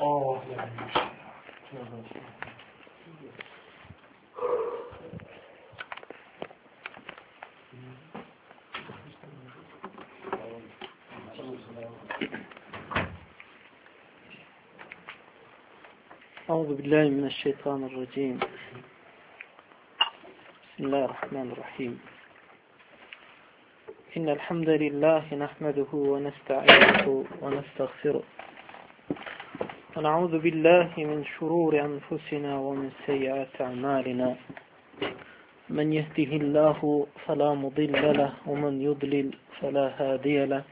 Euzubillahimineşşeytanirracim. Bismillahirrahmanirrahim. İnnel hamdelellahi nahmeduhu ve nestainuhu ve nestağfiruh. Ve na'udzu billahi min şururi enfusina ve min seyyiati a'malina. Men yehdihillahu fela mudille lehu ve men yudlil fela hadiye lehu.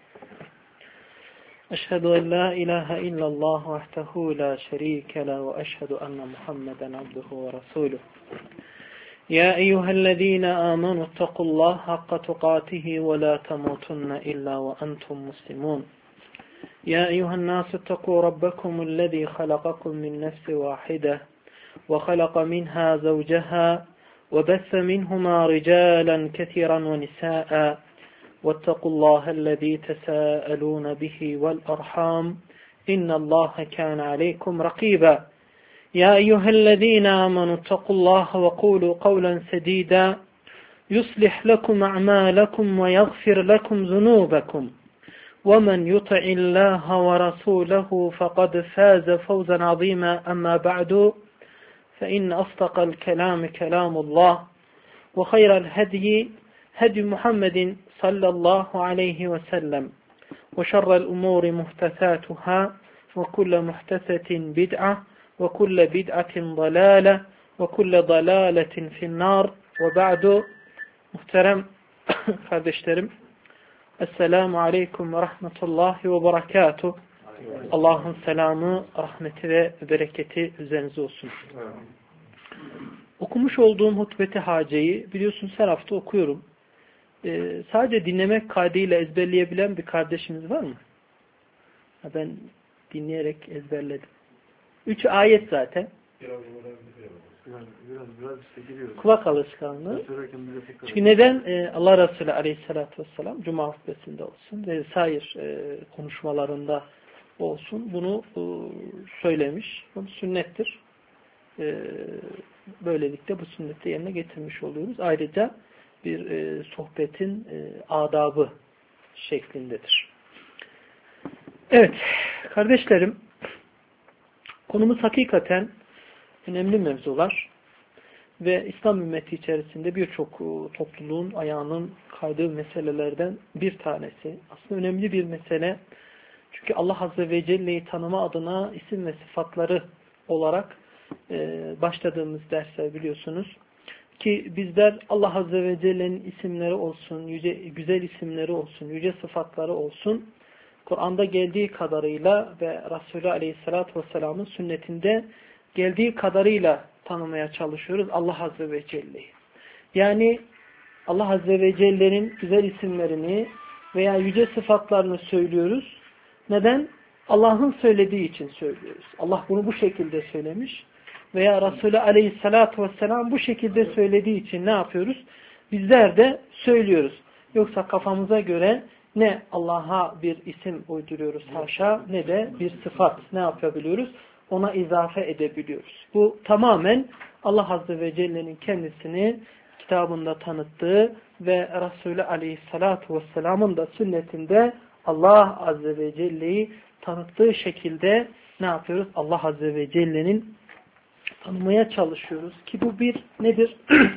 أشهد أن لا إله إلا الله وحده لا شريك له وأشهد أن محمدا عبده ورسوله يا أيها الذين آمنوا اتقوا الله حق تقاته ولا تموتن إلا وأنتم مسلمون يا أيها الناس اتقوا ربكم الذي خلقكم من نفس واحدة وخلق منها زوجها وبث منهما رجالا كثيرا ونساء واتقوا الله الذي تساءلون به والأرحام إن الله كان عليكم رقيبا يا أيها الذين آمنوا اتقوا الله وقولوا قولا سديدا يصلح لكم أعمالكم ويغفر لكم ذنوبكم ومن يطع الله ورسوله فقد فاز فوزا عظيما أما بعد فإن أصدق الكلام كلام الله وخير الهدي هدي محمد صلى الله عليه وسلم وشر الأمور محدثاتها وكل محدثة بدعة وكل بدعة ضلالة وكل ضلالة في النار وبعد muhterem kardeşlerim Esselamu Aleyküm ve Rahmetullahi ve Berekatuhu. Allah'ın selamı, rahmeti ve bereketi üzerinize olsun. Okumuş olduğum hutbeti haceyi biliyorsunuz her hafta okuyorum. Sadece dinlemek kaydıyla ezberleyebilen bir kardeşimiz var mı? Ben dinleyerek ezberledim. 3 ayet zaten. Biraz işte giriyoruz. Kulak alışkanlığı. Çünkü neden? Allah Resulü Aleyhisselatü Vesselam Cuma hutbesinde olsun ve sair konuşmalarında olsun bunu söylemiş. Bu sünnettir. Böylelikle bu sünneti yerine getirmiş oluyoruz. Ayrıca bir sohbetin adabı şeklindedir. Evet, kardeşlerim, konumuz hakikaten önemli mevzular ve İslam ümmeti içerisinde birçok topluluğun ayağının kaydığı meselelerden bir tanesi. Aslında önemli bir mesele. Çünkü Allah Azze ve Celle'yi tanıma adına isim ve sıfatları olarak başladığımız dersler biliyorsunuz. Ki bizler Allah Azze ve Celle'nin isimleri olsun, güzel isimleri olsun, yüce sıfatları olsun, Kur'an'da geldiği kadarıyla ve Resulü Aleyhisselatü Vesselam'ın sünnetinde geldiği kadarıyla tanımaya çalışıyoruz Allah Azze ve Celle'yi. Yani Allah Azze ve Celle'nin güzel isimlerini veya yüce sıfatlarını söylüyoruz. Neden? Allah'ın söylediği için söylüyoruz. Allah bunu bu şekilde söylemiş. Veya Resulü Aleyhisselatü Vesselam bu şekilde söylediği için ne yapıyoruz? Bizler de söylüyoruz. Yoksa kafamıza göre ne Allah'a bir isim uyduruyoruz haşa ne de bir sıfat ne yapabiliyoruz? Ona izafe edebiliyoruz. Bu tamamen Allah Azze ve Celle'nin kendisini kitabında tanıttığı ve Resulü Aleyhisselatü Vesselam'ın da sünnetinde Allah Azze ve Celle'yi tanıttığı şekilde ne yapıyoruz? Allah Azze ve Celle'nin tanımaya çalışıyoruz ki bu bir nedir?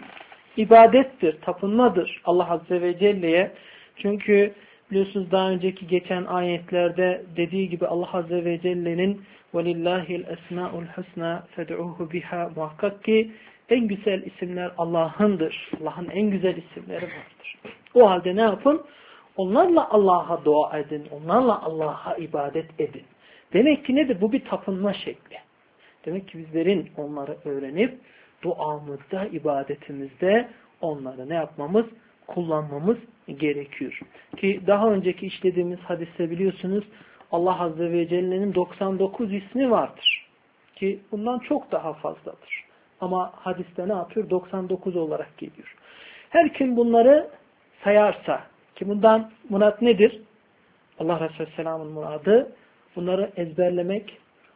İbadettir, tapınmadır Allah Azze ve Celle'ye. Çünkü biliyorsunuz daha önceki geçen ayetlerde dediği gibi Allah Azze ve Celle'nin وَلِلَّهِ الْاَسْمَاءُ الْحُسْنَى فَدْعُوهُ بِهَا muhakkak ki en güzel isimler Allah'ındır. Allah'ın en güzel isimleri vardır. O halde ne yapın? Onlarla Allah'a dua edin. Onlarla Allah'a ibadet edin. Demek ki nedir? Bu bir tapınma şekli. Demek ki bizlerin onları öğrenip duamızda, ibadetimizde onları ne yapmamız? Kullanmamız gerekiyor. Ki daha önceki işlediğimiz hadiste biliyorsunuz Allah Azze ve Celle'nin 99 ismi vardır. Ki bundan çok daha fazladır. Ama hadiste ne yapıyor? 99 olarak geliyor. Her kim bunları sayarsa, ki bundan murat nedir? Allah Resulü Selam'ın muradı bunları ezberlemek,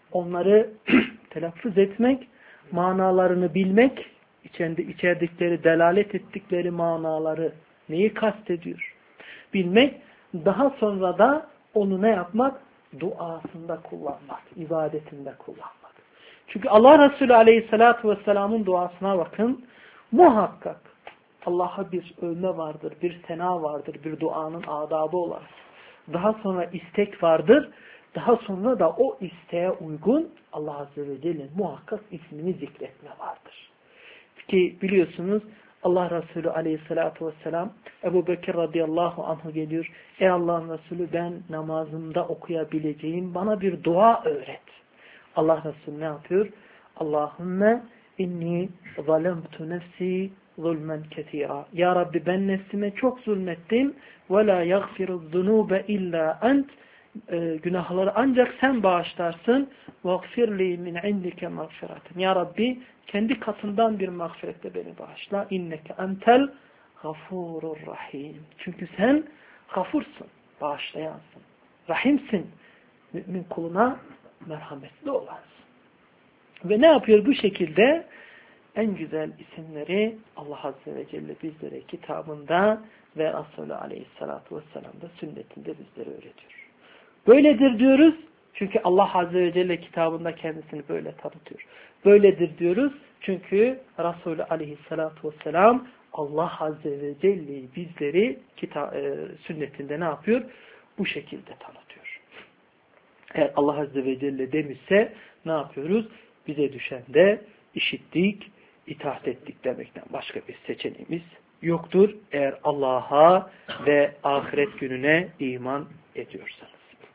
onları telaffuz etmek, manalarını bilmek, içerdikleri, delalet ettikleri manaları neyi kastediyor? Bilmek, daha sonra da onu ne yapmak? Duasında kullanmak, ibadetinde kullanmak. Çünkü Allah Resulü Aleyhisselatü Vesselam'ın duasına bakın, muhakkak Allah'a bir övme vardır, bir sena vardır, bir duanın adabı olarak. Daha sonra istek vardır, daha sonra da o isteğe uygun Allah Azze ve Celle muhakkak ismini zikretme vardır. Ki biliyorsunuz Allah Resulü Aleyhisselatü Vesselam Ebu Bekir radıyallahu anh'a geliyor. Ey Allah'ın Resulü, ben namazımda okuyabileceğim bana bir dua öğret. Allah Resulü ne yapıyor? Allahümme inni zalemtu nefsi zulmen ketira. Ya Rabbi, ben nefsime çok zulmettim. Ve la yaghfiru zunube illa ent. Günahları ancak sen bağışlarsın. Vagfirli min indike mağfiraten. Ya Rabbi, kendi katından bir mağfiretle beni bağışla. İnneke entel gafurur rahim. Çünkü sen gafursun, bağışlayansın. Rahimsin. Mümin kuluna merhametli olansın. Ve ne yapıyor bu şekilde? En güzel isimleri Allah Azze ve Celle bizlere kitabında ve Resulü Aleyhisselatü Vesselam'da sünnetinde bizlere öğretiyor. Böyledir diyoruz çünkü Allah Azze ve Celle kitabında kendisini böyle tanıtıyor. Böyledir diyoruz çünkü Resulü Aleyhisselatü Vesselam Allah Azze ve Celle bizleri sünnetinde ne yapıyor? Bu şekilde tanıtıyor. Eğer Allah Azze ve Celle demişse ne yapıyoruz? Bize düşen de işittik, itaat ettik demekten başka bir seçeneğimiz yoktur. Eğer Allah'a ve ahiret gününe iman ediyorsanız.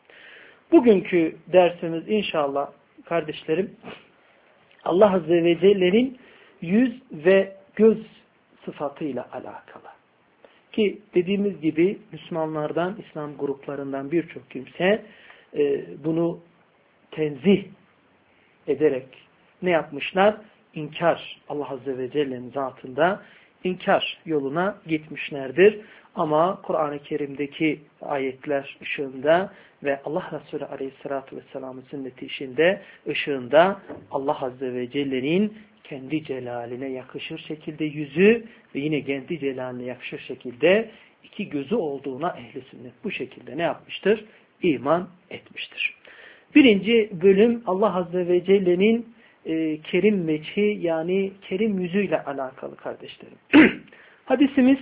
Bugünkü dersimiz inşallah kardeşlerim Allah Azze ve Celle'nin yüz ve göz sıfatıyla alakalı. Ki dediğimiz gibi Müslümanlardan, İslam gruplarından birçok kimse bunu tenzih ederek ne yapmışlar? İnkar, Allah Azze ve Celle'nin zatında inkar yoluna gitmişlerdir. Ama Kur'an-ı Kerim'deki ayetler ışığında ve Allah Resulü Aleyhisselatü Vesselam'ın sünneti ışığında Allah Azze ve Celle'nin kendi celaline yakışır şekilde yüzü ve yine kendi celaline yakışır şekilde iki gözü olduğuna ehli sünnet bu şekilde ne yapmıştır? İman etmiştir. Birinci bölüm Allah Azze ve Celle'nin kerim veçhi yani kerim yüzüyle alakalı kardeşlerim. Hadisimiz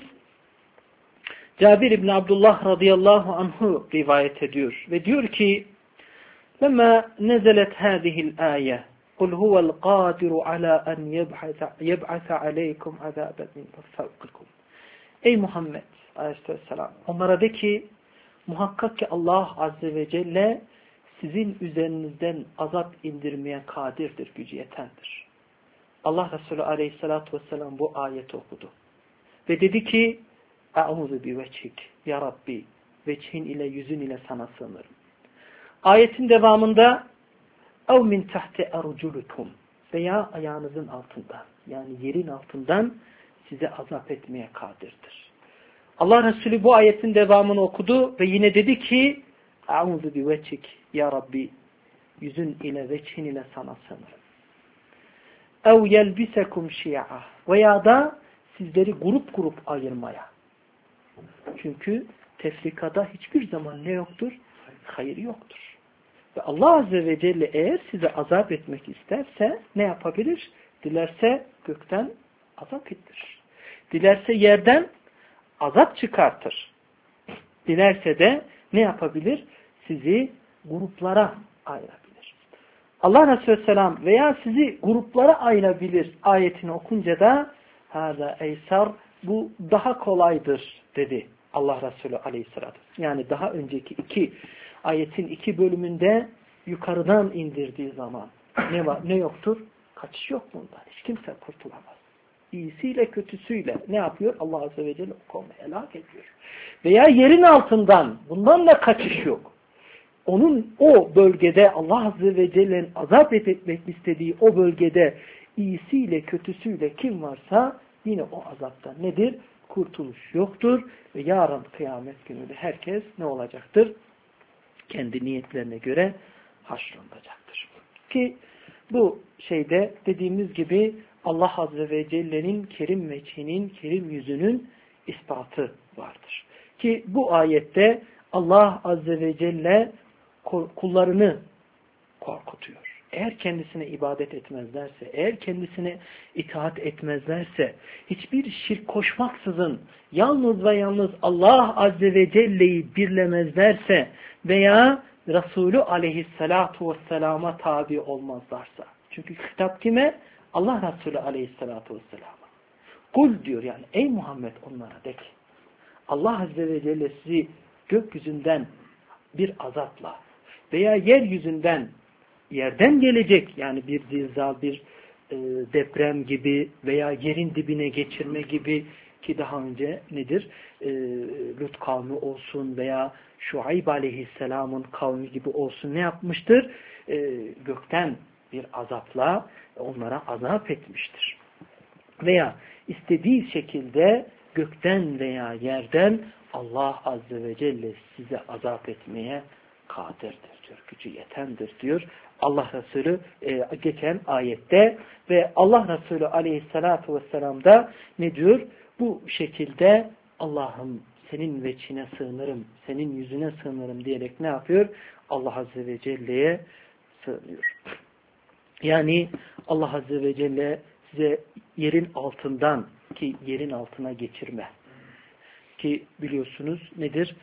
Cabir İbni Abdullah radıyallahu anhu rivayet ediyor ve diyor ki لَمَا نَزَلَتْ هَذِهِ الْآيَةِ قُلْ هُوَ الْقَادِرُ عَلَى أَنْ يَبْعَثَ عَلَيْكُمْ عَذَابًا مِنْ فَوْقِكُمْ. Ey Muhammed aleyhisselam, onlara de ki muhakkak ki Allah Azze ve Celle sizin üzerinizden azap indirmeye kadirdir, gücü yetendir. Allah Resulü Aleyhisselatü Vesselam bu ayeti okudu. Ve dedi ki Eûzu bi veçhik ya Rabbi, veçhin ile yüzün ile sana sığınırım. Ayetin devamında ev min tahti erculukum veya ayağınızın altından yani yerin altından size azap etmeye kadirdir. Allah Resulü bu ayetin devamını okudu ve yine dedi ki Eûzu bi veçhik ya Rabbi, yüzün ile veçhin ile sana sığınırım. Ev yelbisekum şi'a veya da sizleri grup grup ayırmaya. Çünkü tefrikada hiçbir zaman ne yoktur? Hayır yoktur. Ve Allah Azze ve Celle eğer size azap etmek isterse ne yapabilir? Dilerse gökten azap ettirir. Dilerse yerden azap çıkartır. Dilerse de ne yapabilir? Sizi gruplara ayırabilir. Allah Resulü Selam veya sizi gruplara ayırabilir ayetini okunca da hâzâ eysar, bu daha kolaydır dedi Allah Resulü Aleyhisselatü. Yani daha önceki ayetin 2 bölümünde yukarıdan indirdiği zaman ne yoktur? Kaçış yok bundan. Hiç kimse kurtulamaz. İyisiyle kötüsüyle ne yapıyor? Allah Azze ve Celle o kavmi helak ediyor. Veya yerin altından bundan da kaçış yok. O bölgede Allah Azze ve Celle'nin azap etmek istediği o bölgede iyisiyle kötüsüyle kim varsa yine o azaptan nedir? Kurtuluş yoktur ve yarın kıyamet gününde herkes ne olacaktır? Kendi niyetlerine göre haşrolunacaktır. Ki bu şeyde dediğimiz gibi Allah Azze ve Celle'nin kerim veçhinin, kerim yüzünün ispatı vardır. Ki bu ayette Allah Azze ve Celle kullarını korkutuyor. Eğer kendisine ibadet etmezlerse, eğer kendisine itaat etmezlerse, hiçbir şirk koşmaksızın yalnız ve yalnız Allah Azze ve Celle'yi birlemezlerse veya Resulü Aleyhisselatu Vesselam'a tabi olmazlarsa. Çünkü hitap kime? Allah Resulü Aleyhisselatu Vesselam'a. Kul diyor yani ey Muhammed onlara de ki Allah Azze ve Celle sizi gökyüzünden bir azapla veya yeryüzünden yerden gelecek yani bir zilzal, bir deprem gibi veya yerin dibine geçirme gibi ki daha önce nedir? Lut kavmi olsun veya Şuayb Aleyhisselam'ın kavmi gibi olsun ne yapmıştır? Gökten bir azapla onlara azap etmiştir. Veya istediği şekilde gökten veya yerden Allah Azze ve Celle size azap etmeye kadirdir diyor. Gücü yetendir diyor. Allah Resulü geçen ayette ve Allah Resulü Aleyhisselatü Vesselam da ne diyor? Bu şekilde Allah'ım senin veçhine sığınırım, senin yüzüne sığınırım diyerek ne yapıyor? Allah Azze ve Celle'ye sığınıyor. Yani Allah Azze ve Celle size yerin altından ki yerin altına geçirme. Ki biliyorsunuz nedir?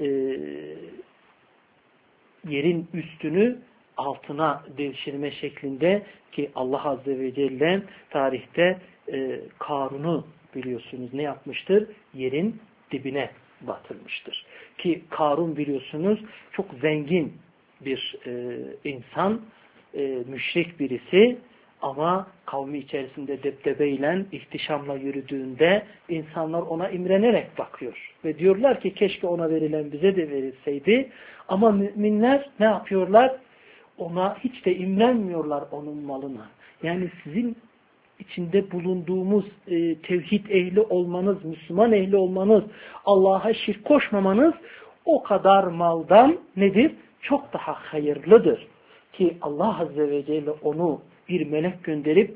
Yerin üstünü altına devşirme şeklinde ki Allah Azze ve Celle tarihte Karun'u biliyorsunuz ne yapmıştır? Yerin dibine batırmıştır. Ki Karun biliyorsunuz çok zengin bir insan, müşrik birisi ama kavmi içerisinde debdebeyle, ihtişamla yürüdüğünde insanlar ona imrenerek bakıyor. Ve diyorlar ki keşke ona verilen bize de verilseydi. Ama müminler ne yapıyorlar? Ona hiç de imrenmiyorlar onun malına. Yani sizin içinde bulunduğumuz tevhid ehli olmanız, Müslüman ehli olmanız, Allah'a şirk koşmamanız o kadar maldan nedir? Çok daha hayırlıdır. Ki Allah Azze ve Celle onu bir melek gönderip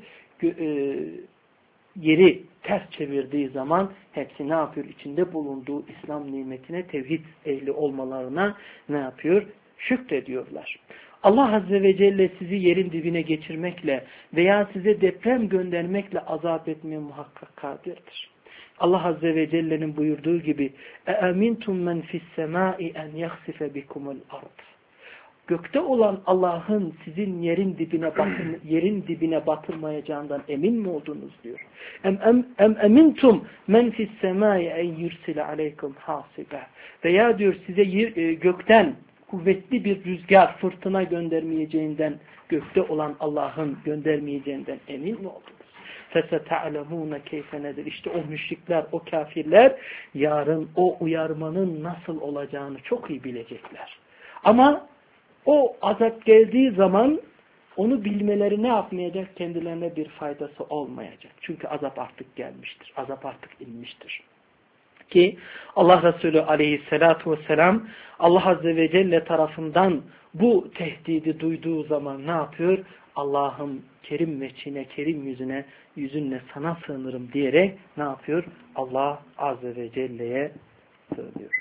yeri ters çevirdiği zaman hepsi ne yapıyor? İçinde bulunduğu İslam nimetine, tevhid ehli olmalarına ne yapıyor? Şükrediyorlar. Allah Azze ve Celle sizi yerin dibine geçirmekle veya size deprem göndermekle azap etmeye muhakkak kadirdir. Allah Azze ve Celle'nin buyurduğu gibi اَاَمِنْتُمْ مَنْ فِي السَّمَاءِ اَنْ يَخْسِفَ بِكُمُ الْأَرْضِ Gökte olan Allah'ın sizin yerin dibine batırmayacağından emin mi oldunuz diyor. Emintum men fis semai en yursile aleykum hasibe. Veya diyor size gökten kuvvetli bir rüzgar, fırtına göndermeyeceğinden, gökte olan Allah'ın göndermeyeceğinden emin mi oldunuz? فَسَتَعْلَمُونَ كَيْفَ nedir? İşte o müşrikler, o kafirler yarın o uyarmanın nasıl olacağını çok iyi bilecekler. Ama o azap geldiği zaman onu bilmeleri ne yapmayacak? Kendilerine bir faydası olmayacak. Çünkü azap artık gelmiştir. Azap artık inmiştir. Ki Allah Resulü Aleyhisselatü Vesselam Allah Azze ve Celle tarafından bu tehdidi duyduğu zaman ne yapıyor? Allah'ım kerim veçhine, kerim yüzünle sana sığınırım diyerek ne yapıyor? Allah Azze ve Celle'ye sığınıyor.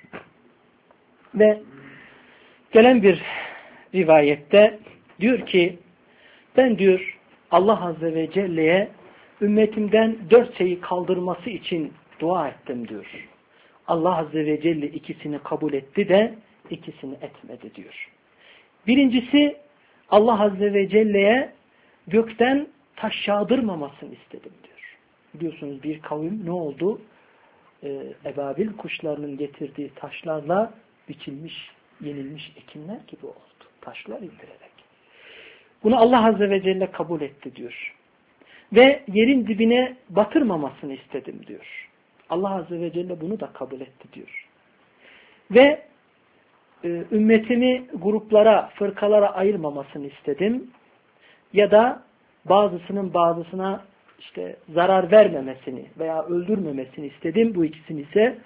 Ve gelen bir rivayette diyor ki ben diyor Allah Azze ve Celle'ye ümmetimden 4 şeyi kaldırması için dua ettim diyor. Allah Azze ve Celle ikisini kabul etti de ikisini etmedi diyor. Birincisi Allah Azze ve Celle'ye gökten taş yağdırmamasını istedim diyor. Biliyorsunuz bir kavim ne oldu? Ebabil kuşlarının getirdiği taşlarla biçilmiş, yenilmiş ekinler gibi oldu. Taşlar indirerek. Bunu Allah Azze ve Celle kabul etti diyor. Ve yerin dibine batırmamasını istedim diyor. Allah Azze ve Celle bunu da kabul etti diyor. Ve ümmetimi gruplara, fırkalara ayırmamasını istedim. Ya da bazısının bazısına işte zarar vermemesini veya öldürmemesini istedim. Bu ikisini ise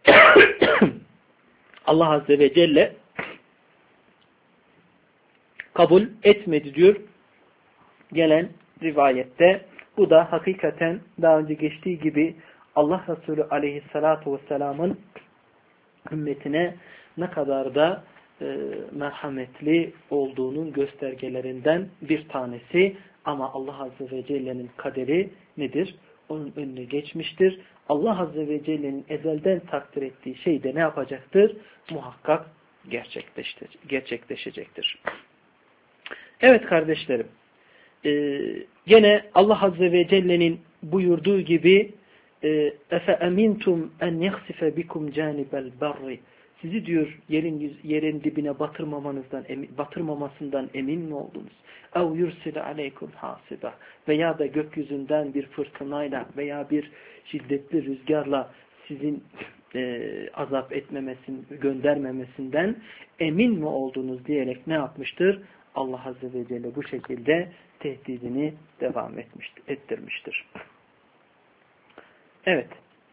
Allah Azze ve Celle kabul etmedi diyor gelen rivayette. Bu da hakikaten daha önce geçtiği gibi Allah Resulü aleyhissalatu vesselamın ümmetine ne kadar da merhametli olduğunun göstergelerinden bir tanesi. Ama Allah Azze ve Celle'nin kaderi nedir? Onun önüne geçmiştir. Allah Azze ve Celle'nin ezelden takdir ettiği şey de ne yapacaktır? Muhakkak gerçekleşecektir. Evet kardeşlerim, gene Allah Azze ve Celle'nin buyurduğu gibi اَفَاَمِنْتُمْ اَنْ يَخْسِفَ بِكُمْ جَانِبَ الْبَرِّ Sizi diyor yerin dibine batırmamasından emin mi oldunuz? اَوْ يُرْسِلَ عَلَيْكُمْ حَاسِبًا Veya da gökyüzünden bir fırtınayla veya bir şiddetli rüzgarla sizin azap göndermemesinden emin mi oldunuz diyerek ne yapmıştır? Allah Azze ve Celle bu şekilde tehdidini devam ettirmiştir. Evet.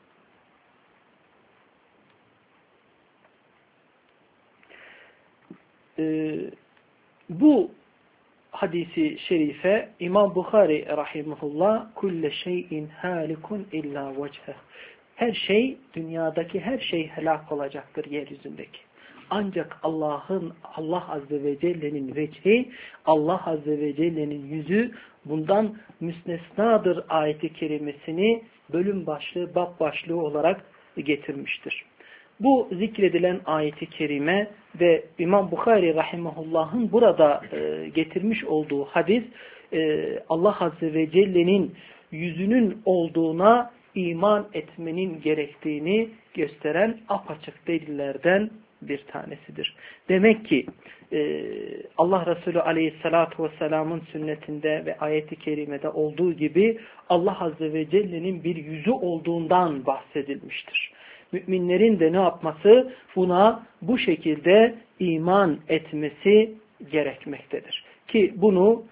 Bu hadisi şerife İmam Bukhari rahimahullah kulle şeyin halikun illa vecheh. Her şey, dünyadaki her şey helak olacaktır yeryüzündeki. Ancak Allah Azze ve Celle'nin vecihi, Allah Azze ve Celle'nin yüzü bundan müstesnadır ayeti kerimesini bölüm başlığı, bab başlığı olarak getirmiştir. Bu zikredilen ayeti kerime ve İmam Bukhari rahimahullah'ın burada getirmiş olduğu hadis Allah Azze ve Celle'nin yüzünün olduğuna iman etmenin gerektiğini gösteren apaçık delillerden bir tanesidir. Demek ki Allah Resulü Aleyhisselatü Vesselam'ın sünnetinde ve ayeti kerimede olduğu gibi Allah Azze ve Celle'nin bir yüzü olduğundan bahsedilmiştir. Müminlerin de ne yapması? Buna bu şekilde iman etmesi gerekmektedir. Ki bunu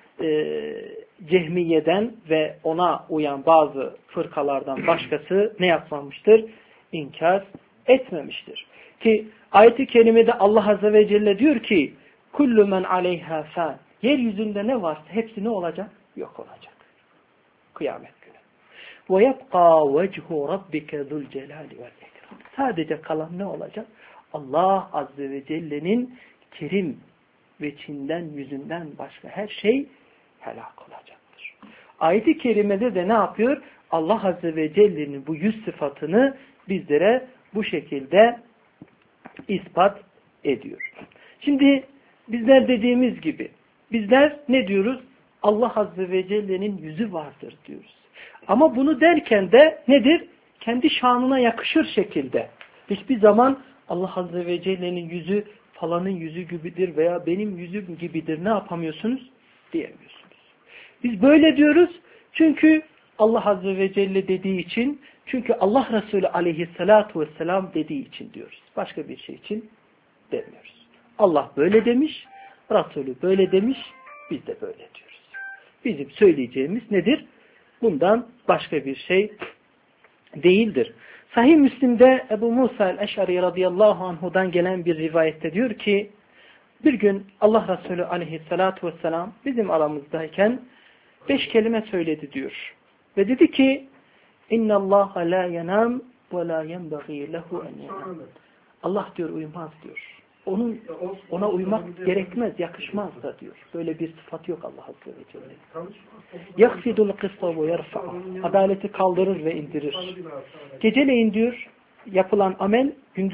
Cehmiye'den ve ona uyan bazı fırkalardan başkası ne yapmamıştır? İnkar etmemiştir. Ki ayet-i kerimede Allah Azze ve Celle diyor ki kullu men aleyha fan. Yeryüzünde ne varsa hepsi ne olacak? Yok olacak. Kıyamet günü. Ve yebqa vechu rabbike zul celali vel ikram. Sadece kalan ne olacak? Allah Azze ve Celle'nin kerim veçinden, yüzünden başka her şey helak olacaktır. Ayet-i kerimede de ne yapıyor? Allah Azze ve Celle'nin bu yüz sıfatını bizlere bu şekilde ispat ediyor. Şimdi bizler dediğimiz gibi bizler ne diyoruz? Allah Azze ve Celle'nin yüzü vardır diyoruz. Ama bunu derken de nedir? Kendi şanına yakışır şekilde. Hiçbir zaman Allah Azze ve Celle'nin yüzü falanın yüzü gibidir veya benim yüzüm gibidir ne yapamıyorsunuz? Diyemiyorsunuz. Biz böyle diyoruz çünkü Allah Azze ve Celle dediği için, çünkü Allah Resulü Aleyhisselatu Vesselam dediği için diyoruz. Başka bir şey için demiyoruz. Allah böyle demiş, Resulü böyle demiş, biz de böyle diyoruz. Bizim söyleyeceğimiz nedir? Bundan başka bir şey değildir. Sahih Müslim'de Ebu Musa el-Eş'ari radıyallahu anhu'dan gelen bir rivayette diyor ki, bir gün Allah Resulü aleyhissalatu vesselam bizim aramızdayken 5 kelime söyledi diyor. Ve dedi ki, اِنَّ اللّٰهَ لَا يَنَامْ وَلَا يَنْبَغِي لَهُ اَنْ يَنَامْ Allah diyor uyumaz diyor. Ona uymak gerekmez, yakışmaz da diyor. Böyle bir sıfat yok Allah Azze ve Celle. يَخْفِدُ الْقِسْطَ وَيَرْفَعُ Adaleti kaldırır ve indirir. Geceleyin diyor yapılan amel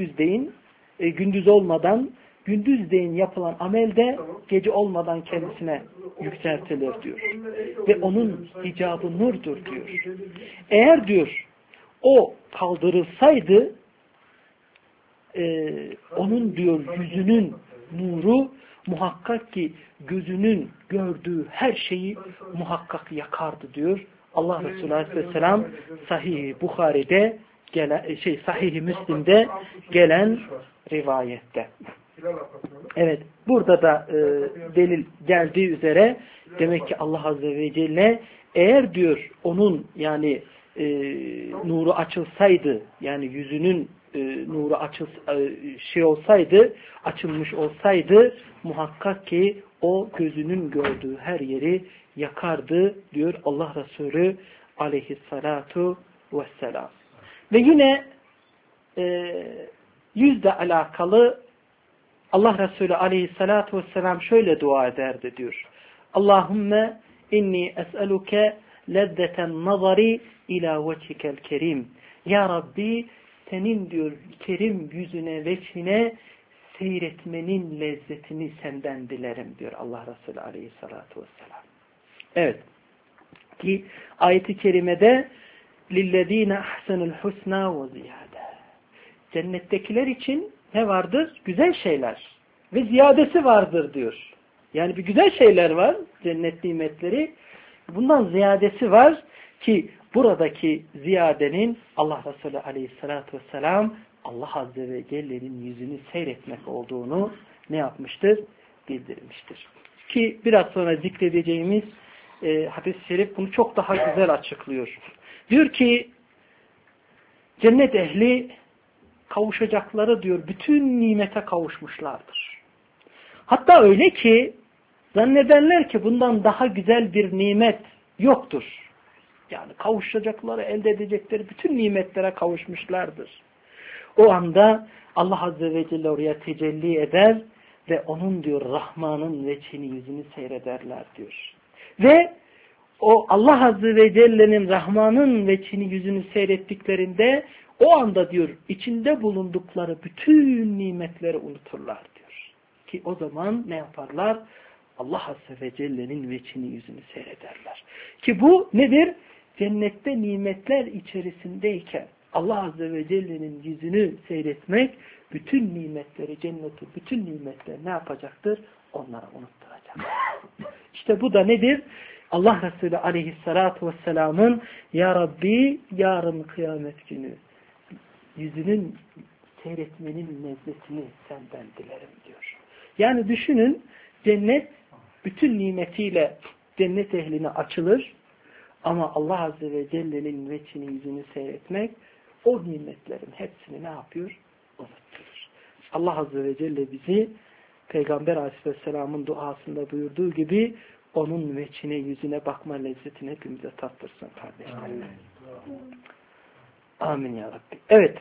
gündüz olmadan, gündüzleyin yapılan amel de gece olmadan kendisine yükseltilir diyor. Ve onun icabı nurdur diyor. Eğer diyor o kaldırılsaydı onun diyor yüzünün nuru muhakkak ki gözünün gördüğü her şeyi muhakkak yakardı diyor. Allah Resulü Aleyhisselam Sahih-i Bukhari'de Sahih-i Müslim'de gelen rivayette. Evet, burada da delil geldiği üzere demek ki Allah Azze ve Celle eğer diyor onun yani nuru açılsaydı, yani yüzünün nuru açılmış olsaydı muhakkak ki o gözünün gördüğü her yeri yakardı diyor Allah Resulü aleyhissalatu vesselam. Ve yine yüzle alakalı Allah Resulü aleyhissalatu vesselam şöyle dua ederdi diyor. Allahümme inni es'eluke lezzeten nazari ila vecikel kerim. Ya Rabbi senin diyor kerim yüzüne veçhine seyretmenin lezzetini senden dilerim diyor Allah Resulü aleyhissalatu vesselam. Evet. Ki ayet-i kerimede lillezine ahsenul husna ve ziyade. Cennettekiler için ne vardır? Güzel şeyler. Ve ziyadesi vardır diyor. Yani bir güzel şeyler var. Cennet nimetleri. Bundan ziyadesi var ki buradaki ziyadenin Allah Resulü aleyhissalatu vesselam Allah Azze ve Celle'nin yüzünü seyretmek olduğunu ne yapmıştır? Bildirmiştir. Ki biraz sonra zikredeceğimiz hadis-i şerif bunu çok daha güzel açıklıyor. Diyor ki cennet ehli kavuşacakları diyor bütün nimete kavuşmuşlardır. Hatta öyle ki zannederler ki bundan daha güzel bir nimet yoktur. Yani kavuşacakları, elde edecekleri bütün nimetlere kavuşmuşlardır. O anda Allah Azze ve Celle oraya tecelli eder ve onun diyor Rahman'ın veçhini yüzünü seyrederler diyor. Ve o Allah Azze ve Celle'nin Rahman'ın veçhini yüzünü seyrettiklerinde o anda diyor içinde bulundukları bütün nimetleri unuturlar diyor. Ki o zaman ne yaparlar? Allah Azze ve Celle'nin veçhini yüzünü seyrederler. Ki bu nedir? Cennette nimetler içerisindeyken Allah Azze ve Celle'nin yüzünü seyretmek bütün nimetleri, cenneti, bütün nimetleri ne yapacaktır? Onlara unutturacak. İşte bu da nedir? Allah Resulü aleyhissalatu vesselamın Ya Rabbi yarın kıyamet günü yüzünün seyretmenin lezzetini senden dilerim diyor. Yani düşünün cennet bütün nimetiyle cennet ehline açılır ama Allah Azze ve Celle'nin veçhini yüzünü seyretmek o nimetlerin hepsini ne yapıyor? Unutturur. Allah Azze ve Celle bizi Peygamber Aleyhisselam'ın duasında buyurduğu gibi onun veçhine yüzüne bakma lezzetini hepimize tattırsın kardeşlerim. Amin ya Rabbi. Evet.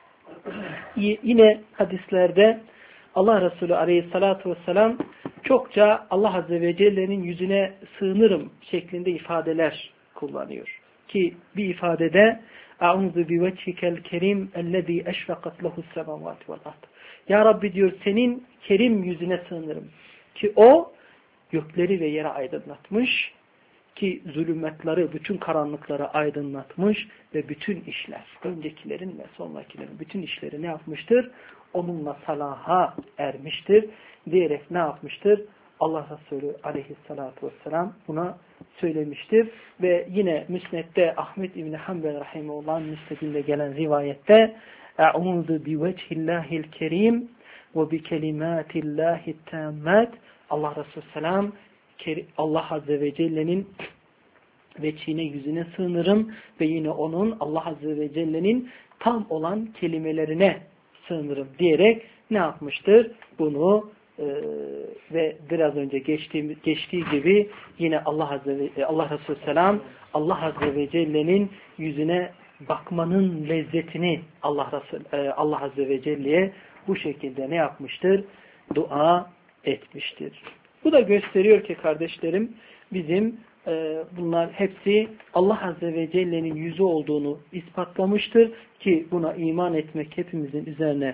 Yine hadislerde Allah Resulü Aleyhisselatü Vesselam çokça Allah Azze ve Celle'nin yüzüne sığınırım şeklinde ifadeler kullanıyor. Ki bir ifadede A'udhu bi vecikel kerim ellezî eşfaqat lehu's semâvâti vel ard. Ya Rabbi diyor senin kerim yüzüne sığınırım. Ki o gökleri ve yeri aydınlatmış. Ki zulümetleri, bütün karanlıkları aydınlatmış ve bütün işler, öncekilerin ve sonrakilerin bütün işleri ne yapmıştır? Onunla salaha ermiştir diyerek ne yapmıştır? Allah Resulü aleyhissalatu vesselam buna söylemiştir. Ve yine Müsned'de Ahmed İbni Hanbel rahimehullah'ın müsnedinde gelen rivayette Eûzu bi vechillahil kerim ve bi kelimatillahi tammat. Allah Resulü selam Allah Azze ve Celle'nin veçhine yüzüne sığınırım ve yine onun Allah Azze ve Celle'nin tam olan kelimelerine sığınırım diyerek ne yapmıştır? Bunu ve biraz önce geçtiği gibi yine Allah Resulü selam Allah Azze ve Celle'nin yüzüne bakmanın lezzetini Allah Azze ve Celle'ye bu şekilde ne yapmıştır? Dua etmiştir. Bu da gösteriyor ki kardeşlerim bizim bunlar hepsi Allah Azze ve Celle'nin yüzü olduğunu ispatlamıştır ki buna iman etmek hepimizin üzerine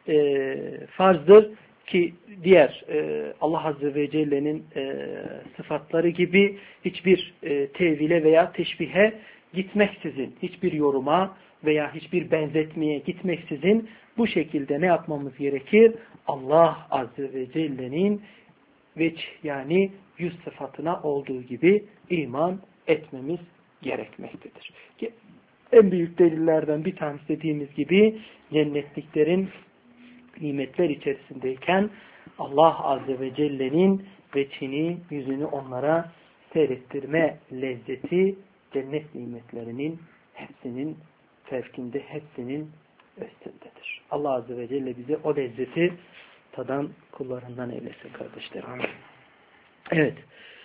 farzdır ki diğer Allah Azze ve Celle'nin sıfatları gibi hiçbir tevhile veya teşbihe gitmeksizin, hiçbir yoruma veya hiçbir benzetmeye gitmeksizin bu şekilde ne yapmamız gerekir? Allah Azze ve Celle'nin yani yüz sıfatına olduğu gibi iman etmemiz gerekmektedir. En büyük delillerden bir tanesi dediğimiz gibi cennetliklerin nimetler içerisindeyken Allah Azze ve Celle'nin veçhini, yüzünü onlara seyrettirme lezzeti cennet nimetlerinin hepsinin fevkinde, hepsinin üstündedir. Allah Azze ve Celle bize o lezzeti tadan kullarından eylesin kardeşlerim. Evet.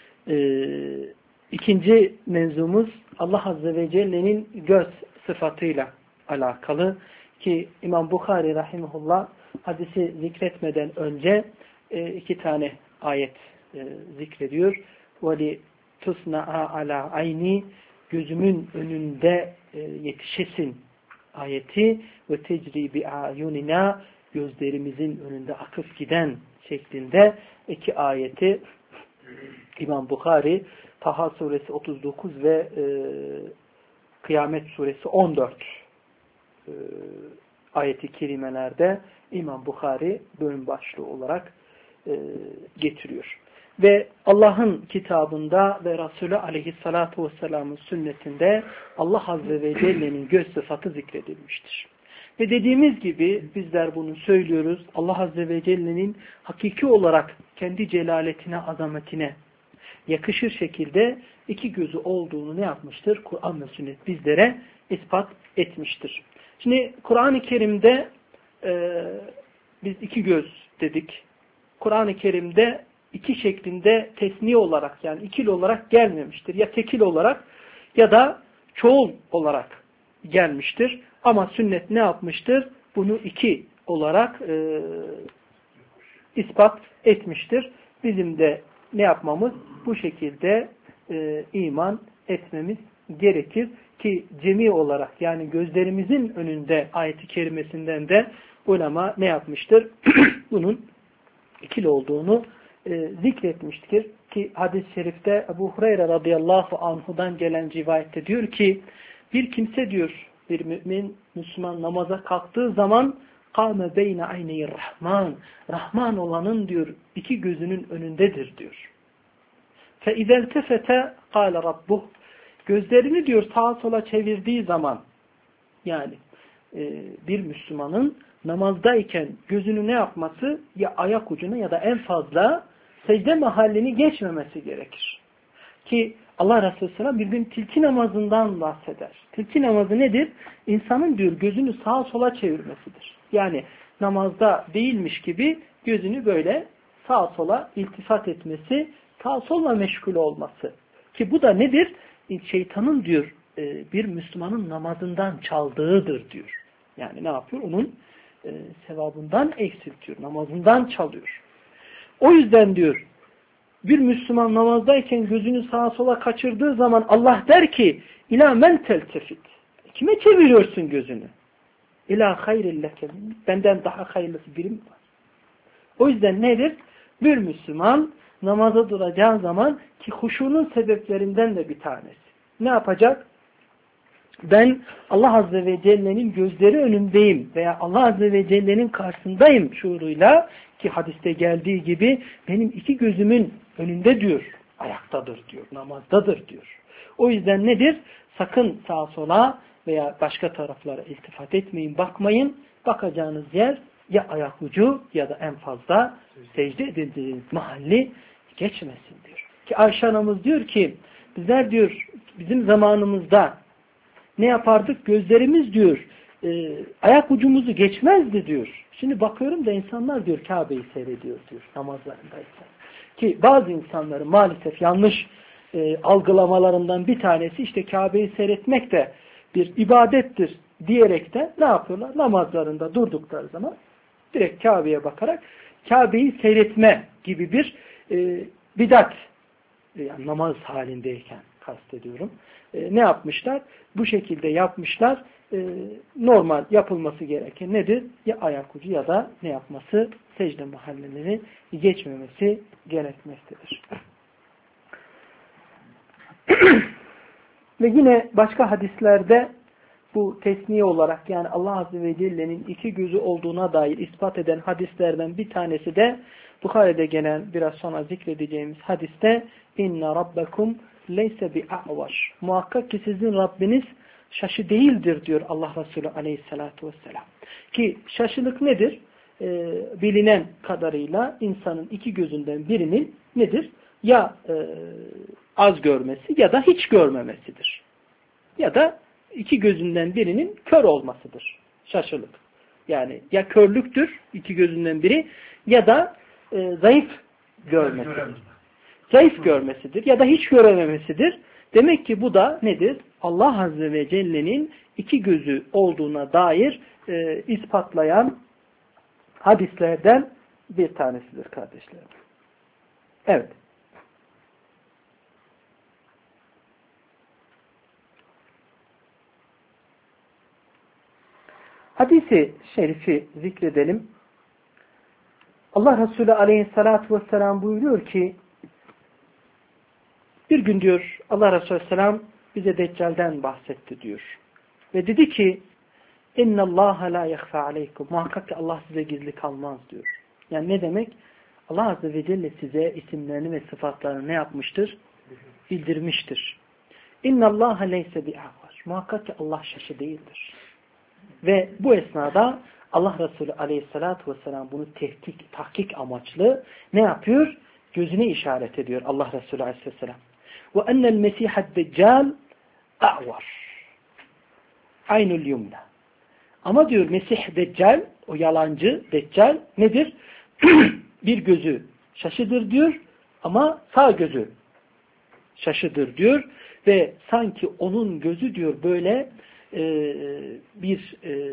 İkinci mevzumuz Allah Azze ve Celle'nin göz sıfatıyla alakalı ki İmam Bukhari rahimahullah hadisi zikretmeden önce iki tane ayet zikrediyor. وَلِ تُسْنَعَا عَلَى عَيْنِ gözümün önünde yetişesin ayeti ve tecri bi ayunina gözlerimizin önünde akıp giden şeklinde iki ayeti İmam Bukhari Taha suresi 39 ve Kıyamet suresi 14 ayeti kerimelerde İmam Bukhari bölüm başlığı olarak getiriyor. Ve Allah'ın kitabında ve Resulü aleyhissalatu vesselamın sünnetinde Allah Azze ve Celle'nin göz sıfatı zikredilmiştir. Ve dediğimiz gibi bizler bunu söylüyoruz. Allah Azze ve Celle'nin hakiki olarak kendi celaletine, azametine yakışır şekilde iki gözü olduğunu ne yapmıştır? Kur'an ve sünnet bizlere ispat etmiştir. Şimdi Kur'an-ı Kerim'de biz iki göz dedik. Kur'an-ı Kerim'de iki şeklinde tesniye olarak yani ikili olarak gelmemiştir. Ya tekil olarak ya da çoğul olarak gelmiştir. Ama sünnet ne yapmıştır? Bunu iki olarak ispat etmiştir. Bizim de ne yapmamız? Bu şekilde iman etmemiz gerekir ki cemi olarak yani gözlerimizin önünde ayeti kerimesinden de ulema ne yapmıştır? Bunun ikili olduğunu zikretmiştir ki hadis-i şerifte Ebu Hureyre radıyallahu anhudan gelen rivayette diyor ki bir kimse diyor bir mümin Müslüman namaza kalktığı zaman kâme beyne ayneyir rahman Rahman olanın diyor iki gözünün önündedir diyor. Fe izeltefete kâle rabbuh gözlerini diyor sağa sola çevirdiği zaman yani bir Müslümanın namazdayken gözünü ne yapması? Ya ayak ucuna ya da en fazla secde mahallini geçmemesi gerekir. Ki Allah Resulü Sallallahu bir gün tilki namazından bahseder. Tilki namazı nedir? İnsanın diyor gözünü sağa sola çevirmesidir. Yani namazda değilmiş gibi gözünü böyle sağa sola iltifat etmesi, sağa sola meşgul olması. Ki bu da nedir? Şeytanın diyor bir Müslümanın namazından çaldığıdır diyor. Yani ne yapıyor? Onun sevabından eksiltiyor. Namazından çalıyor. O yüzden diyor bir Müslüman namazdayken gözünü sağa sola kaçırdığı zaman Allah der ki İlâ men teltefit. Kime çeviriyorsun gözünü? İlâ hayrilleke. Benden daha hayırlısı birim var. O yüzden nedir? Bir Müslüman namaza duracağı zaman ki huşunun sebeplerinden de bir tanesi. Ne yapacak? Ben Allah Azze ve Celle'nin gözleri önündeyim veya Allah Azze ve Celle'nin karşısındayım şuuruyla ki hadiste geldiği gibi benim iki gözümün önünde diyor, ayaktadır diyor, namazdadır diyor. O yüzden nedir? Sakın sağa sola veya başka taraflara iltifat etmeyin, bakmayın. Bakacağınız yer ya ayak ucu ya da en fazla secde edildiğiniz mahalli geçmesin diyor. Ki Ayşe anamız diyor ki bizler diyor bizim zamanımızda ne yapardık? Gözlerimiz diyor ayak ucumuzu geçmezdi diyor. Şimdi bakıyorum da insanlar diyor Kabe'yi seyrediyor diyor namazlarındaysa. Ki bazı insanların maalesef yanlış algılamalarından bir tanesi işte Kabe'yi seyretmek de bir ibadettir diyerek de ne yapıyorlar? Namazlarında durdukları zaman direkt Kabe'ye bakarak Kabe'yi seyretme gibi bir bidat yani namaz halindeyken kastediyorum. Ne yapmışlar? Bu şekilde yapmışlar. Normal yapılması gereken nedir? Ya ayak ucu ya da ne yapması? Secde mahalleleri geçmemesi gerekmektedir. Ve yine başka hadislerde bu tesniye olarak yani Allah Azze ve Celle'nin iki gözü olduğuna dair ispat eden hadislerden bir tanesi de Bukhari'de gelen biraz sonra zikredeceğimiz hadiste inna rabbekum leyse bi'a'vaş. Muhakkak ki sizin Rabbiniz şaşı değildir diyor Allah Resulü aleyhissalatu vesselam. Ki şaşılık nedir? Bilinen kadarıyla insanın iki gözünden birinin nedir? Ya az görmesi ya da hiç görmemesidir. Ya da iki gözünden birinin kör olmasıdır. Şaşılık. Yani ya körlüktür iki gözünden biri ya da zayıf görmesidir. zayıf görmesidir ya da hiç görememesidir. Demek ki bu da nedir? Allah Azze ve Celle'nin iki gözü olduğuna dair ispatlayan hadislerden bir tanesidir kardeşlerim. Evet. Hadisi şerifi zikredelim. Allah Resulü Aleyhisselatü Vesselam buyuruyor ki bir gün diyor Allah Resulü Aleyhisselam bize Deccal'den bahsetti diyor. Ve dedi ki اِنَّ اللّٰهَ لَا يَخْفَى عَلَيْكُمْ muhakkak ki Allah size gizli kalmaz diyor. Yani ne demek? Allah Azze ve Celle size isimlerini ve sıfatlarını ne yapmıştır? Bildirmiştir. اِنَّ اللّٰهَ لَيْسَ بِاَعْوَرٍ muhakkak ki Allah şaşı değildir. Ve bu esnada Allah Resulü Aleyhisselatü Vesselam bunu tahkik amaçlı ne yapıyor? Gözüne işaret ediyor Allah Resulü Aleyhisselam. وَاَنَّ الْمَسِيحَ الدَّجَّالِ اَعْوَرٍ aynul yumna. Ama diyor Mesih Deccal, o yalancı Deccal nedir? Bir gözü şaşıdır diyor ama sağ gözü şaşıdır diyor ve sanki onun gözü diyor böyle bir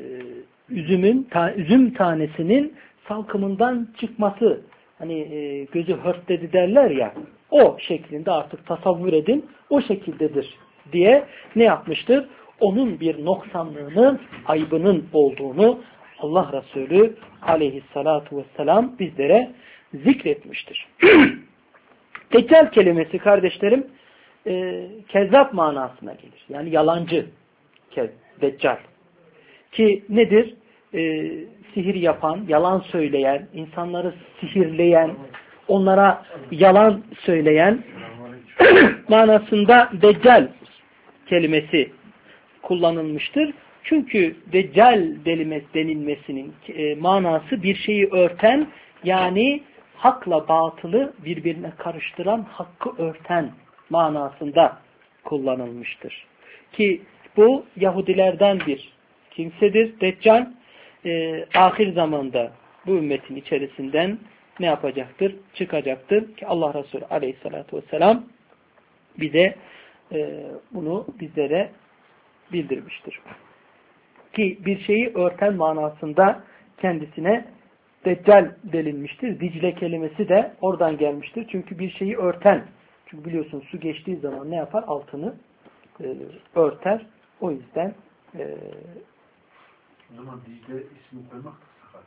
üzüm tanesinin salkımından çıkması, hani gözü hörtledi derler ya, o şeklinde artık tasavvur edin, o şekildedir diye ne yapmıştır? Onun bir noksanlığının, aybının olduğunu Allah Resulü Aleyhissalatu vesselam bizlere zikretmiştir. Deccal kelimesi kardeşlerim kezzap manasına gelir. Yani yalancı Deccal. Ki nedir? Sihir yapan, yalan söyleyen, insanları sihirleyen, onlara yalan söyleyen manasında Deccal kelimesi kullanılmıştır. Çünkü Deccal denilmesinin manası bir şeyi örten, yani hakla batılı birbirine karıştıran, hakkı örten manasında kullanılmıştır. Ki bu Yahudilerden bir kimsedir. Deccal ahir zamanda bu ümmetin içerisinden ne yapacaktır? Çıkacaktır. Ki Allah Resulü Aleyhisselatü Vesselam bize bunu bizlere bildirmiştir. Ki bir şeyi örten manasında kendisine Deccal denilmiştir. Dicle kelimesi de oradan gelmiştir. Çünkü bir şeyi örten. Çünkü biliyorsun su geçtiği zaman ne yapar? Altını örter. O yüzden o zaman Dicle ismi koymak da sakat.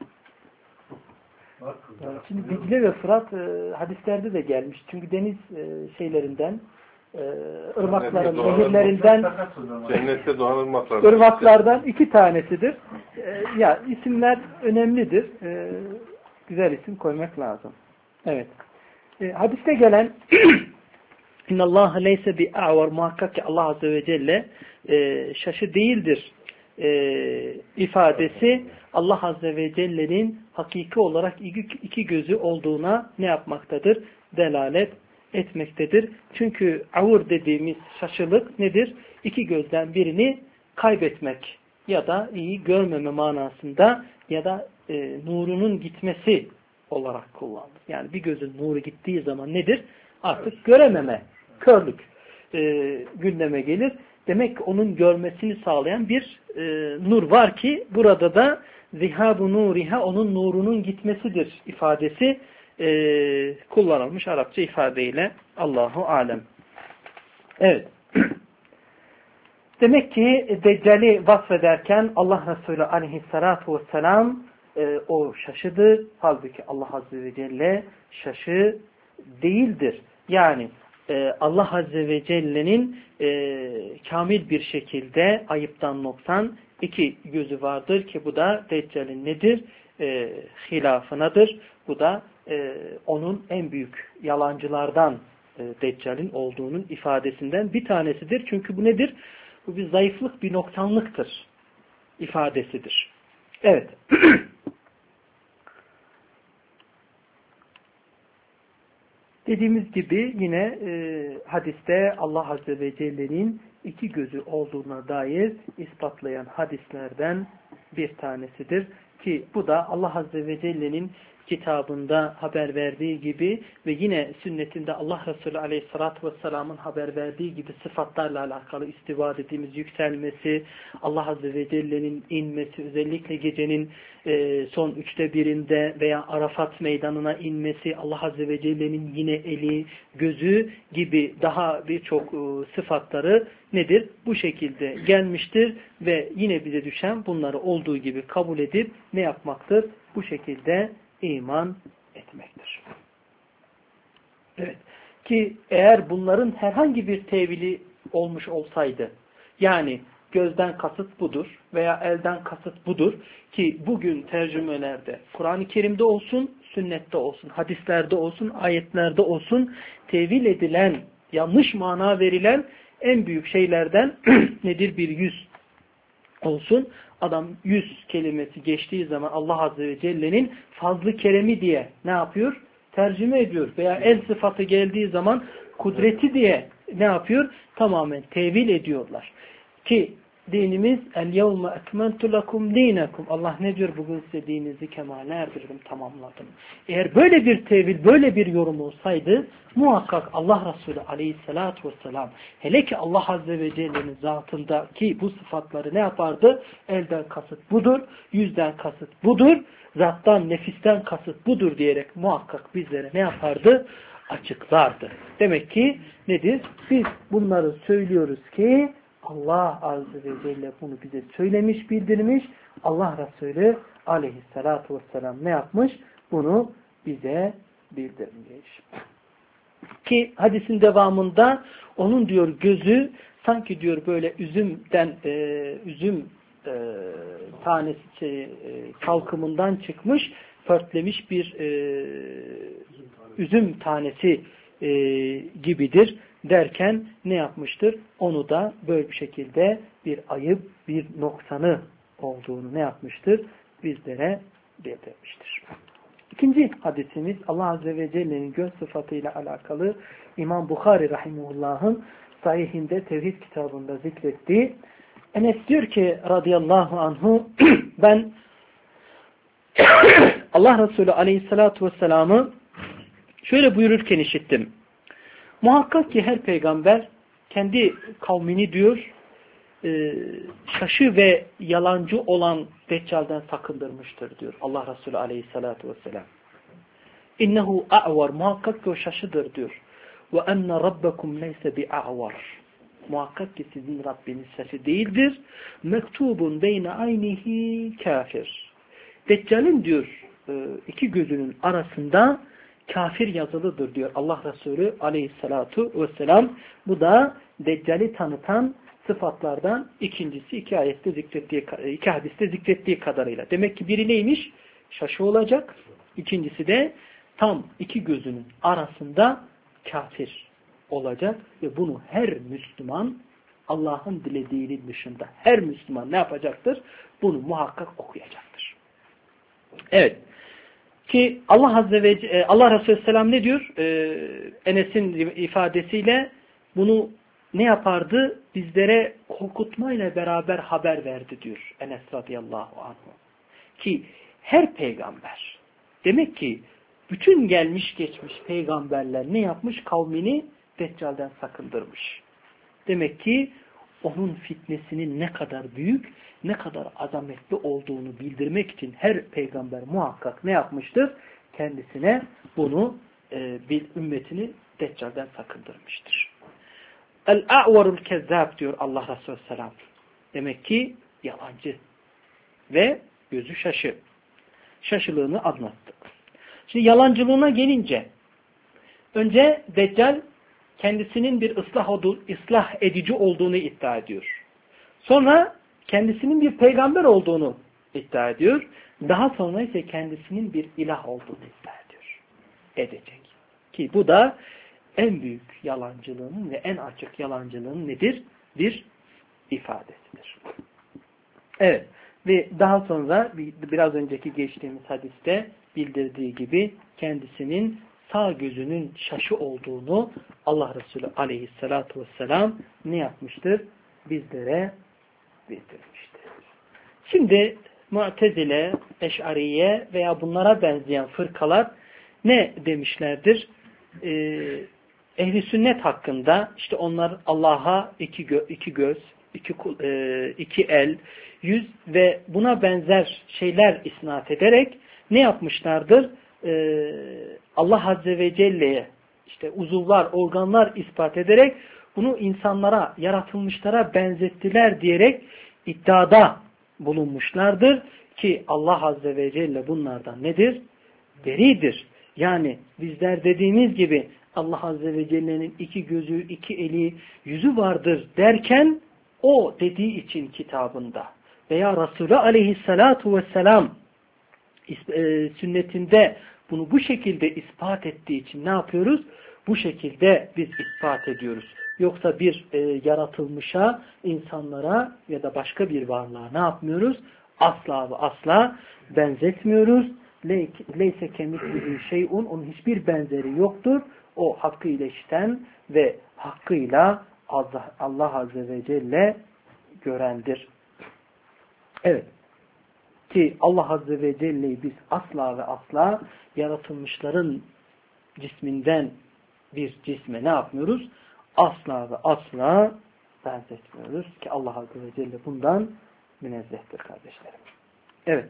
Yani şimdi Dicle ve Fırat hadislerde de gelmiş. Çünkü deniz şeylerinden ırmakların, nehirlerinden cennette doğan ırmaklardan iki tanesidir. Ya isimler önemlidir. Güzel isim koymak lazım. Evet. Hadiste gelen İnna Allah leyse bi a'var muhakkak ki Allah Azze ve Celle şaşı değildir ifadesi Allah Azze ve Celle'nin hakiki olarak iki gözü olduğuna ne yapmaktadır? Delalet etmektedir. Çünkü avur dediğimiz şaşılık nedir? İki gözden birini kaybetmek ya da iyi görmeme manasında ya da nurunun gitmesi olarak kullanılır. Yani bir gözün nuru gittiği zaman nedir? Artık görememe, körlük gündeme gelir. Demek ki onun görmesini sağlayan bir nur var ki burada da zihabu nuriha onun nurunun gitmesidir ifadesi kullanılmış Arapça ifadeyle. Allahu alem. Evet. Demek ki Deccal'i vasfederken Allah Resulü aleyhissalatu vesselam o şaşıdır. Halbuki Allah Azze ve Celle şaşı değildir. Yani Allah Azze ve Celle'nin kamil bir şekilde ayıptan noksan iki gözü vardır ki bu da Deccal'in nedir? Hilafınadır. Bu da onun en büyük yalancılardan Deccal'in olduğunun ifadesinden bir tanesidir. Çünkü bu nedir? Bu bir zayıflık, bir noksanlıktır ifadesidir. Evet. Dediğimiz gibi yine hadiste Allah Azze ve Celle'nin iki gözü olduğuna dair ispatlayan hadislerden bir tanesidir. Ki bu da Allah Azze ve Celle'nin kitabında haber verdiği gibi ve yine sünnetinde Allah Resulü Aleyhisselatü Vesselam'ın haber verdiği gibi sıfatlarla alakalı istiva dediğimiz yükselmesi, Allah Azze ve Celle'nin inmesi, özellikle gecenin son 1/3'ünde veya Arafat meydanına inmesi, Allah Azze ve Celle'nin yine eli, gözü gibi daha birçok sıfatları nedir? Bu şekilde gelmiştir ve yine bize düşen bunları olduğu gibi kabul edip ne yapmaktır? Bu şekilde iman etmektir. Evet. Ki eğer bunların herhangi bir tevili olmuş olsaydı, yani gözden kasıt budur veya elden kasıt budur ki bugün tercümelerde, Kur'an-ı Kerim'de olsun, sünnette olsun, hadislerde olsun, ayetlerde olsun tevil edilen, yanlış mana verilen en büyük şeylerden nedir? Bir yüz olsun. Adam 100 kelimesi geçtiği zaman Allah Azze ve Celle'nin fazlı keremi diye ne yapıyor? Tercüme ediyor. Veya el sıfatı geldiği zaman kudreti diye ne yapıyor? Tamamen tevil ediyorlar. Ki dinimiz el-yevme ekmentu lekum dinakum. Allah ne diyor? Bugün size dininizi kemale erdirdim, tamamladım. Eğer böyle bir tevil, böyle bir yorum olsaydı muhakkak Allah Resulü Aleyhisselatü Vesselam hele ki Allah Azze ve Celle'nin zatındaki bu sıfatları ne yapardı? Elden kasıt budur, yüzden kasıt budur, zattan, nefisten kasıt budur diyerek muhakkak bizlere ne yapardı? Açıklardı. Demek ki nedir? Biz bunları söylüyoruz ki Allah Azze ve Celle bunu bize söylemiş, bildirmiş. Allah Resulü Aleyhisselatü Vesselam ne yapmış? Bunu bize bildirmiş. Ki hadisin devamında onun diyor gözü sanki diyor böyle üzüm tanesi kalkımından çıkmış, pörtlemiş bir üzüm tanesi gibidir derken ne yapmıştır? Onu da böyle bir şekilde bir ayıp, bir noksanı olduğunu ne yapmıştır? Bizlere bildirmiştir. İkinci hadisimiz Allah Azze ve Celle'nin göz sıfatıyla alakalı İmam Bukhari Rahimullah'ın sahihinde Tevhid kitabında zikrettiği. Enes diyor ki radıyallahu anhu ben Allah Resulü Aleyhisselatü Vesselam'ı şöyle buyururken işittim. Muhakkak ki her peygamber kendi kavmini diyor şaşı ve yalancı olan Deccal'den sakındırmıştır diyor Allah Resulü Aleyhisselatü Vesselam. İnnehu a'var, muhakkak ki o şaşıdır diyor. Ve enne rabbekum leyse bi'a'var. Muhakkak ki sizin Rabbiniz şaşı değildir. Mektubun beyne aynihi kafir. Deccal'in diyor iki gözünün arasında kafir yazılıdır diyor Allah Resulü Aleyhisselatu Vesselam. Bu da Deccal'i tanıtan sıfatlardan ikincisi iki hadiste zikrettiği kadarıyla. Demek ki biri neymiş? Şaşı olacak. İkincisi de tam iki gözünün arasında kafir olacak ve bunu her Müslüman Allah'ın dilediğinin dışında her Müslüman ne yapacaktır? Bunu muhakkak okuyacaktır. Evet. Ki Allah Resulü Selam ne diyor? Enes'in ifadesiyle bunu ne yapardı? Bizlere korkutmayla beraber haber verdi diyor Enes radıyallahu anh. Ki her peygamber, demek ki bütün gelmiş geçmiş peygamberler ne yapmış? Kavmini Deccal'den sakındırmış. Demek ki onun fitnesinin ne kadar büyük, ne kadar azametli olduğunu bildirmek için her peygamber muhakkak ne yapmıştır? Kendisine bunu bir ümmetini Deccal'den sakındırmıştır. El-a'varul kezzab diyor Allah Resulü Selam. Demek ki yalancı ve gözü şaşı. Şaşılığını anlattı. Şimdi yalancılığına gelince önce Deccal kendisinin bir ıslah edici olduğunu iddia ediyor. Sonra kendisinin bir peygamber olduğunu iddia ediyor. Daha sonra ise kendisinin bir ilah olduğunu iddia ediyor. Edecek. Ki bu da en büyük yalancılığının ve en açık yalancılığının nedir? Bir ifadesidir. Evet. Ve daha sonra biraz önceki geçtiğimiz hadiste bildirdiği gibi kendisinin sağ gözünün şaşı olduğunu Allah Resulü Aleyhisselatü Vesselam ne yapmıştır? Bizlere bildirmiştir. Şimdi Mu'tezile, Eş'ariye veya bunlara benzeyen fırkalar ne demişlerdir? Ehli sünnet hakkında işte onlar Allah'a iki göz, iki el, yüz ve buna benzer şeyler isnat ederek ne yapmışlardır? Allah Azze ve Celle'ye işte uzuvlar, organlar ispat ederek bunu insanlara, yaratılmışlara benzettiler diyerek iddiada bulunmuşlardır ki Allah Azze ve Celle bunlardan nedir? Beridir. Yani bizler dediğimiz gibi Allah Azze ve Celle'nin iki gözü, iki eli, yüzü vardır derken o dediği için kitabında veya Resulü Aleyhisselatu Vesselam sünnetinde bunu bu şekilde ispat ettiği için ne yapıyoruz? Bu şekilde biz ispat ediyoruz. Yoksa bir yaratılmışa, insanlara ya da başka bir varlığa ne yapmıyoruz? Asla ve asla benzetmiyoruz. Leyse kemitlihi şey'un, onun hiçbir benzeri yoktur. O hakkıyla işiten ve hakkıyla Allah Azze ve Celle görendir. Evet. Ki Allah Azze ve Celle'yi biz asla ve asla yaratılmışların cisminden bir cisme ne yapmıyoruz? Asla ve asla benzetmiyoruz ki Allah Azze ve Celle bundan münezzehtir kardeşlerim. Evet.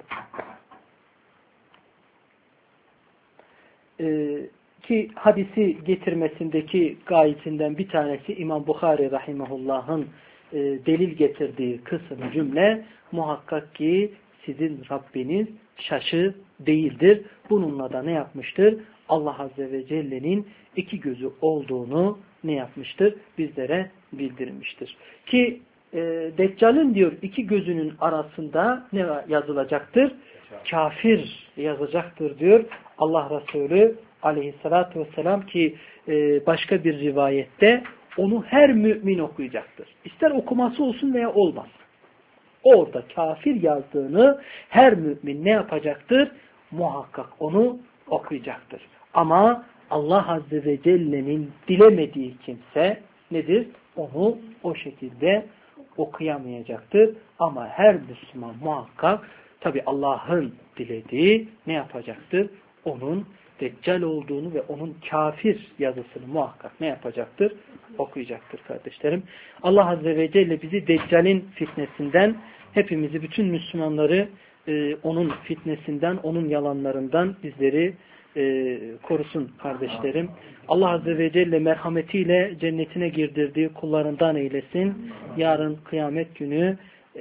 Ki hadisi getirmesindeki gayetinden bir tanesi İmam Bukhari rahimehullah'ın delil getirdiği kısım cümle muhakkak ki sizin Rabbiniz şaşı değildir. Bununla da ne yapmıştır? Allah Azze ve Celle'nin iki gözü olduğunu ne yapmıştır? Bizlere bildirmiştir. Ki Deccal'in diyor iki gözünün arasında ne yazılacaktır? Kafir yazacaktır diyor Allah Resulü Aleyhisselatü Vesselam ki başka bir rivayette onu her mümin okuyacaktır. İster okuması olsun veya olmaz. Orada kafir yazdığını her mümin ne yapacaktır? Muhakkak onu okuyacaktır. Ama Allah Azze ve Celle'nin dilemediği kimse nedir? Onu o şekilde okuyamayacaktır. Ama her Müslüman muhakkak tabi Allah'ın dilediği ne yapacaktır? Onun Deccal olduğunu ve onun kafir yazısını muhakkak ne yapacaktır? Okuyacaktır kardeşlerim. Allah Azze ve Celle bizi Deccal'in fitnesinden, hepimizi, bütün Müslümanları onun fitnesinden, onun yalanlarından bizleri korusun kardeşlerim. Allah Azze ve Celle merhametiyle cennetine girdirdiği kullarından eylesin. Yarın kıyamet günü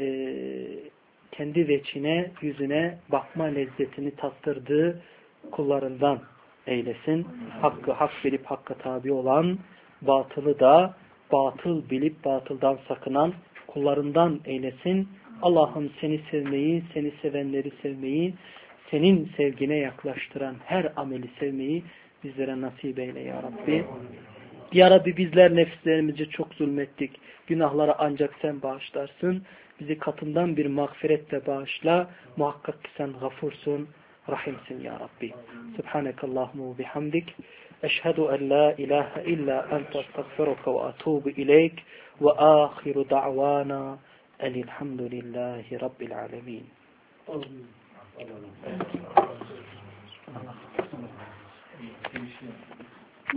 kendi veçine, yüzüne bakma lezzetini tattırdığı kullarından eylesin. Hakkı hak bilip hakka tabi olan, batılı da batıl bilip batıldan sakınan kullarından eylesin. Allah'ım seni sevmeyi, seni sevenleri sevmeyi, senin sevgine yaklaştıran her ameli sevmeyi bizlere nasip eyle ya Rabbi. Ya Rabbi bizler nefislerimizi çok zulmettik. Günahları ancak sen bağışlarsın. Bizi katından bir mağfiretle bağışla. Muhakkak ki sen gafursun, rahimsin ya Rabbi. Subhanekallahumma ve bihamdik. Eşhedü en la ilahe illa ente estağfiruke ve etûbü ileyk ve âhiru da'vana elhamdülillahi rabbil alemin. Allah.